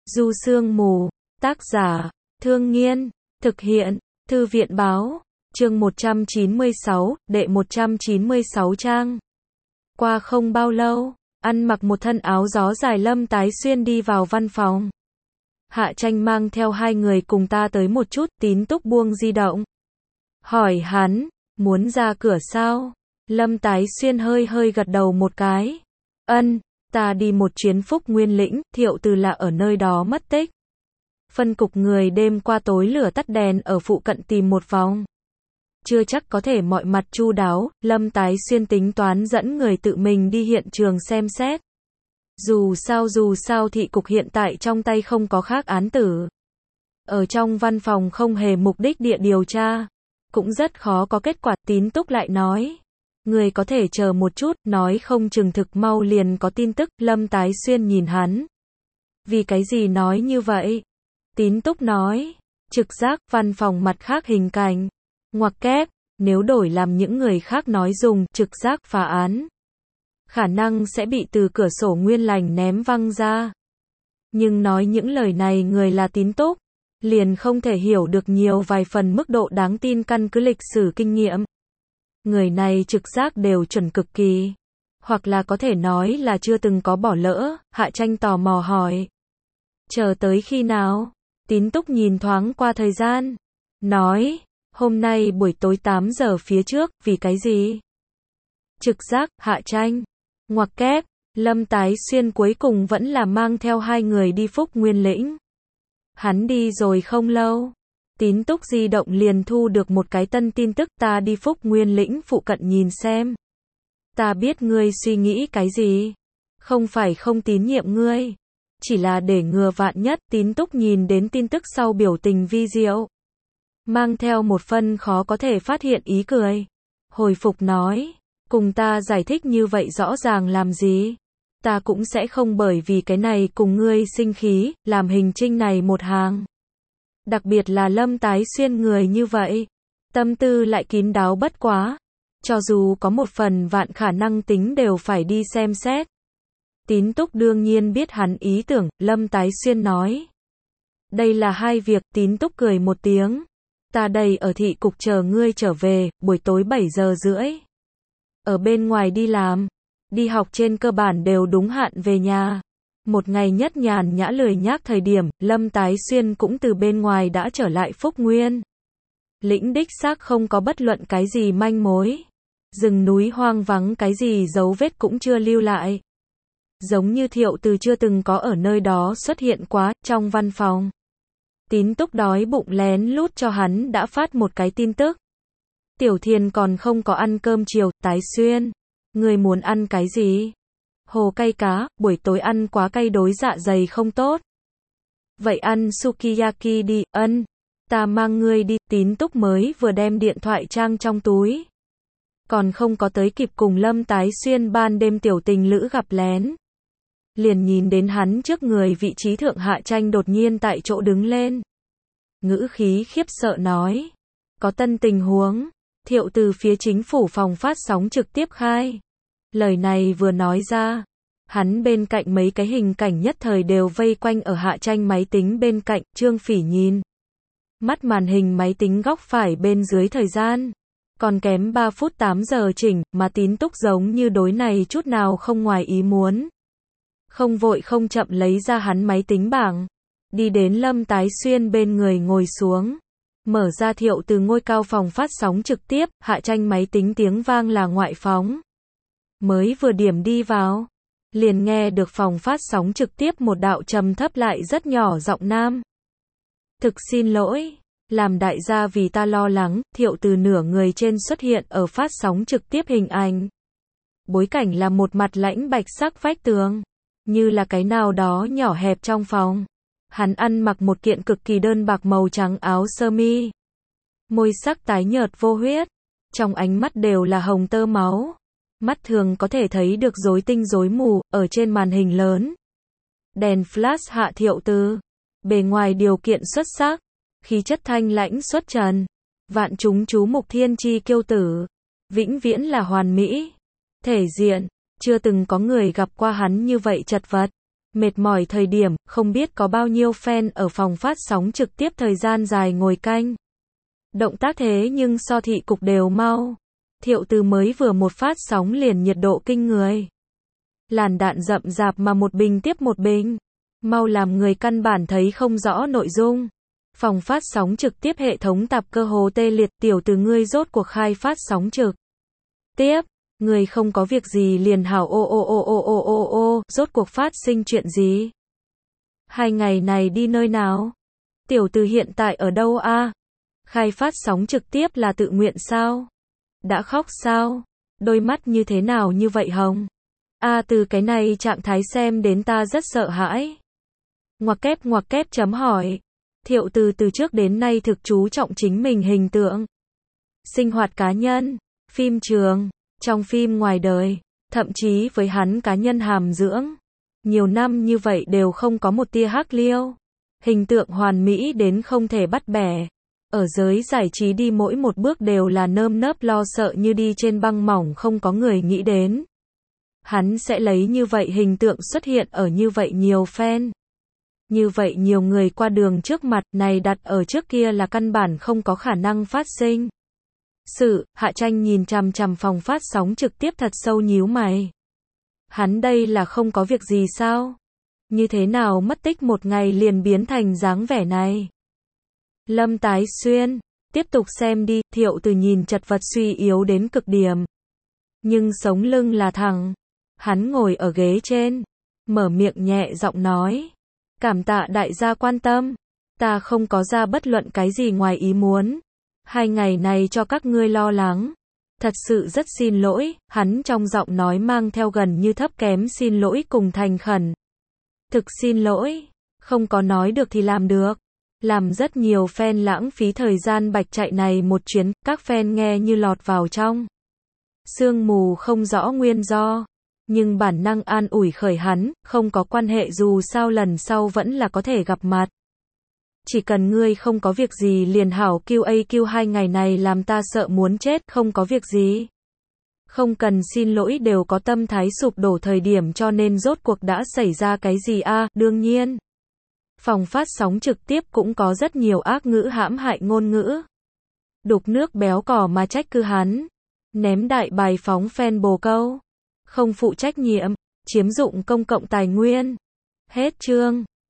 Du Sương Mù, tác giả, Thương Nghiên, thực hiện, Thư viện báo, chương 196, đệ 196 trang. Qua không bao lâu, ăn mặc một thân áo gió dài Lâm Tái Xuyên đi vào văn phòng. Hạ Tranh mang theo hai người cùng ta tới một chút, Tín Túc buông di động. Hỏi hắn, muốn ra cửa sao? Lâm Tái Xuyên hơi hơi gật đầu một cái. Ân, ta đi một chuyến Phúc Nguyên Lĩnh, Thiệu Từ là ở nơi đó mất tích. Phân cục người đêm qua tối lửa tắt đèn ở phụ cận tìm một vòng. Chưa chắc có thể mọi mặt chu đáo, Lâm Tái Xuyên tính toán dẫn người tự mình đi hiện trường xem xét. Dù sao thị cục hiện tại trong tay không có khác án tử. Ở trong văn phòng không hề mục đích địa điều tra. Cũng rất khó có kết quả. Tín Túc lại nói. Người có thể chờ một chút, nói không chừng thực mau liền có tin tức. Lâm Tái Xuyên nhìn hắn. Vì cái gì nói như vậy? Tín Túc nói. Trực giác, văn phòng mặt khác hình cảnh. Ngoặc kép, nếu đổi làm những người khác nói dùng trực giác phá án. Khả năng sẽ bị từ cửa sổ nguyên lành ném văng ra. Nhưng nói những lời này người là Tín Túc, liền không thể hiểu được nhiều vài phần mức độ đáng tin căn cứ lịch sử kinh nghiệm. Người này trực giác đều chuẩn cực kỳ. Hoặc là có thể nói là chưa từng có bỏ lỡ. Hạ Tranh tò mò hỏi. Chờ tới khi nào? Tín Túc nhìn thoáng qua thời gian. Nói, hôm nay buổi tối 8 giờ phía trước, vì cái gì? Trực giác, Hạ Tranh. Ngoặc kép, Lâm Tái Xuyên cuối cùng vẫn là mang theo hai người đi Phúc Nguyên Lĩnh. Hắn đi rồi không lâu. Tín Túc di động liền thu được một cái tân tin tức, ta đi Phúc Nguyên Lĩnh phụ cận nhìn xem. Ta biết ngươi suy nghĩ cái gì. Không phải không tín nhiệm ngươi. Chỉ là để ngừa vạn nhất. Tín Túc nhìn đến tin tức sau biểu tình vi diệu. Mang theo một phân khó có thể phát hiện ý cười. Hồi phục nói. Cùng ta giải thích như vậy rõ ràng làm gì? Ta cũng sẽ không bởi vì cái này cùng ngươi sinh khí, làm hình trinh này một hàng. Đặc biệt là Lâm Tái Xuyên người như vậy. Tâm tư lại kín đáo bất quá. Cho dù có một phần vạn khả năng tính đều phải đi xem xét. Tín Túc đương nhiên biết hắn ý tưởng, Lâm Tái Xuyên nói. Đây là hai việc. Tín Túc cười một tiếng. Ta đây ở thị cục chờ ngươi trở về, buổi tối 7 giờ rưỡi. Ở bên ngoài đi làm, đi học trên cơ bản đều đúng hạn về nhà. Một ngày nhất nhàn nhã lười nhác thời điểm, Lâm Tái Xuyên cũng từ bên ngoài đã trở lại Phúc Nguyên Lĩnh. Đích xác không có bất luận cái gì manh mối. Rừng núi hoang vắng, cái gì dấu vết cũng chưa lưu lại. Giống như Thiệu Từ chưa từng có ở nơi đó xuất hiện quá. Trong văn phòng, Tín Túc đói bụng lén lút cho hắn đã phát một cái tin tức. Tiểu Thiền còn không có ăn cơm chiều. Tái Xuyên, người muốn ăn cái gì? Hồ cay cá, buổi tối ăn quá cay đối dạ dày không tốt. Vậy ăn sukiyaki đi. Ân, ta mang ngươi đi. Tín Túc mới vừa đem điện thoại trang trong túi. Còn không có tới kịp cùng Lâm Tái Xuyên ban đêm tiểu tình lữ gặp lén. Liền nhìn đến hắn trước người vị trí thượng. Hạ Tranh đột nhiên tại chỗ đứng lên. Ngữ khí khiếp sợ nói. Có tân tình huống. Thiệu Từ phía chính phủ phòng phát sóng trực tiếp khai. Lời này vừa nói ra. Hắn bên cạnh mấy cái hình cảnh nhất thời đều vây quanh ở Hạ Tranh máy tính bên cạnh. Trương Phỉ nhìn. Mắt màn hình máy tính góc phải bên dưới thời gian. Còn kém 3 phút 8 giờ chỉnh, mà Tín Túc giống như đối này chút nào không ngoài ý muốn. Không vội không chậm lấy ra hắn máy tính bảng. Đi đến Lâm Tái Xuyên bên người ngồi xuống. Mở ra Thiệu Từ ngôi cao phòng phát sóng trực tiếp. Hạ Tranh máy tính tiếng vang là ngoại phóng. Mới vừa điểm đi vào, liền nghe được phòng phát sóng trực tiếp một đạo trầm thấp lại rất nhỏ giọng nam. Thực xin lỗi, làm đại gia vì ta lo lắng. Thiệu Từ nửa người trên xuất hiện ở phát sóng trực tiếp hình ảnh. Bối cảnh là một mặt lãnh bạch sắc vách tường, như là cái nào đó nhỏ hẹp trong phòng. Hắn ăn mặc một kiện cực kỳ đơn bạc màu trắng áo sơ mi. Môi sắc tái nhợt vô huyết, trong ánh mắt đều là hồng tơ máu. Mắt thường có thể thấy được rối tinh rối mù. Ở trên màn hình lớn, đèn flash hạ Thiệu Từ. Bề ngoài điều kiện xuất sắc, khí chất thanh lãnh xuất trần. Vạn chúng chú mục thiên chi kiêu tử. Vĩnh viễn là hoàn mỹ. Thể diện, chưa từng có người gặp qua hắn như vậy chật vật. Mệt mỏi thời điểm, không biết có bao nhiêu fan ở phòng phát sóng trực tiếp thời gian dài ngồi canh. Động tác thế nhưng so thị cục đều mau. Thiệu Từ mới vừa một phát sóng liền nhiệt độ kinh người. Làn đạn rậm rạp mà một bình tiếp một bình. Mau làm người căn bản thấy không rõ nội dung. Phòng phát sóng trực tiếp hệ thống tạp cơ hồ tê liệt. Tiểu Từ ngươi rốt cuộc khai phát sóng trực tiếp. Người không có việc gì liền hào ô, rốt cuộc phát sinh chuyện gì? 2 ngày này đi nơi nào? Tiểu Từ hiện tại ở đâu a? Khai phát sóng trực tiếp là tự nguyện sao? Đã khóc sao? Đôi mắt như thế nào như vậy hồng? Từ cái này trạng thái xem đến ta rất sợ hãi. Ngoặc kép chấm hỏi. Thiệu Từ từ trước đến nay thực chú trọng chính mình hình tượng. Sinh hoạt cá nhân, phim trường, trong phim ngoài đời, thậm chí với hắn cá nhân hàm dưỡng. Nhiều năm như vậy đều không có một tia hắc liêu. Hình tượng hoàn mỹ đến không thể bắt bẻ. Ở giới giải trí đi mỗi một bước đều là nơm nớp lo sợ như đi trên băng mỏng không có người nghĩ đến. Hắn sẽ lấy như vậy hình tượng xuất hiện ở như vậy nhiều fan. Như vậy nhiều người qua đường trước mặt này đặt ở trước kia là căn bản không có khả năng phát sinh. Hạ Tranh nhìn chằm chằm phòng phát sóng trực tiếp thật sâu nhíu mày. Hắn đây là không có việc gì sao? Như thế nào mất tích một ngày liền biến thành dáng vẻ này? Lâm Tái Xuyên, tiếp tục xem đi. Thiệu Từ nhìn chật vật suy yếu đến cực điểm. Nhưng sống lưng là thẳng. Hắn ngồi ở ghế trên, mở miệng nhẹ giọng nói. Cảm tạ đại gia quan tâm. Ta không có ra bất luận cái gì ngoài ý muốn. 2 ngày này cho các ngươi lo lắng. Thật sự rất xin lỗi, hắn trong giọng nói mang theo gần như thấp kém xin lỗi cùng thành khẩn. Thực xin lỗi, không có nói được thì làm được. Làm rất nhiều fan lãng phí thời gian bạch chạy này một chuyến, các fan nghe như lọt vào trong sương mù không rõ nguyên do. Nhưng bản năng an ủi khởi hắn, không có quan hệ dù sao lần sau vẫn là có thể gặp mặt. Chỉ cần ngươi không có việc gì liền hảo QAQ 2 ngày này làm ta sợ muốn chết, không có việc gì. Không cần xin lỗi đều có tâm thái sụp đổ thời điểm cho nên rốt cuộc đã xảy ra cái gì đương nhiên. Phòng phát sóng trực tiếp cũng có rất nhiều ác ngữ hãm hại ngôn ngữ. Đục nước béo cò mà trách cứ hắn. Ném đại bài phóng fan bồ câu. Không phụ trách nhiệm, chiếm dụng công cộng tài nguyên. Hết chương.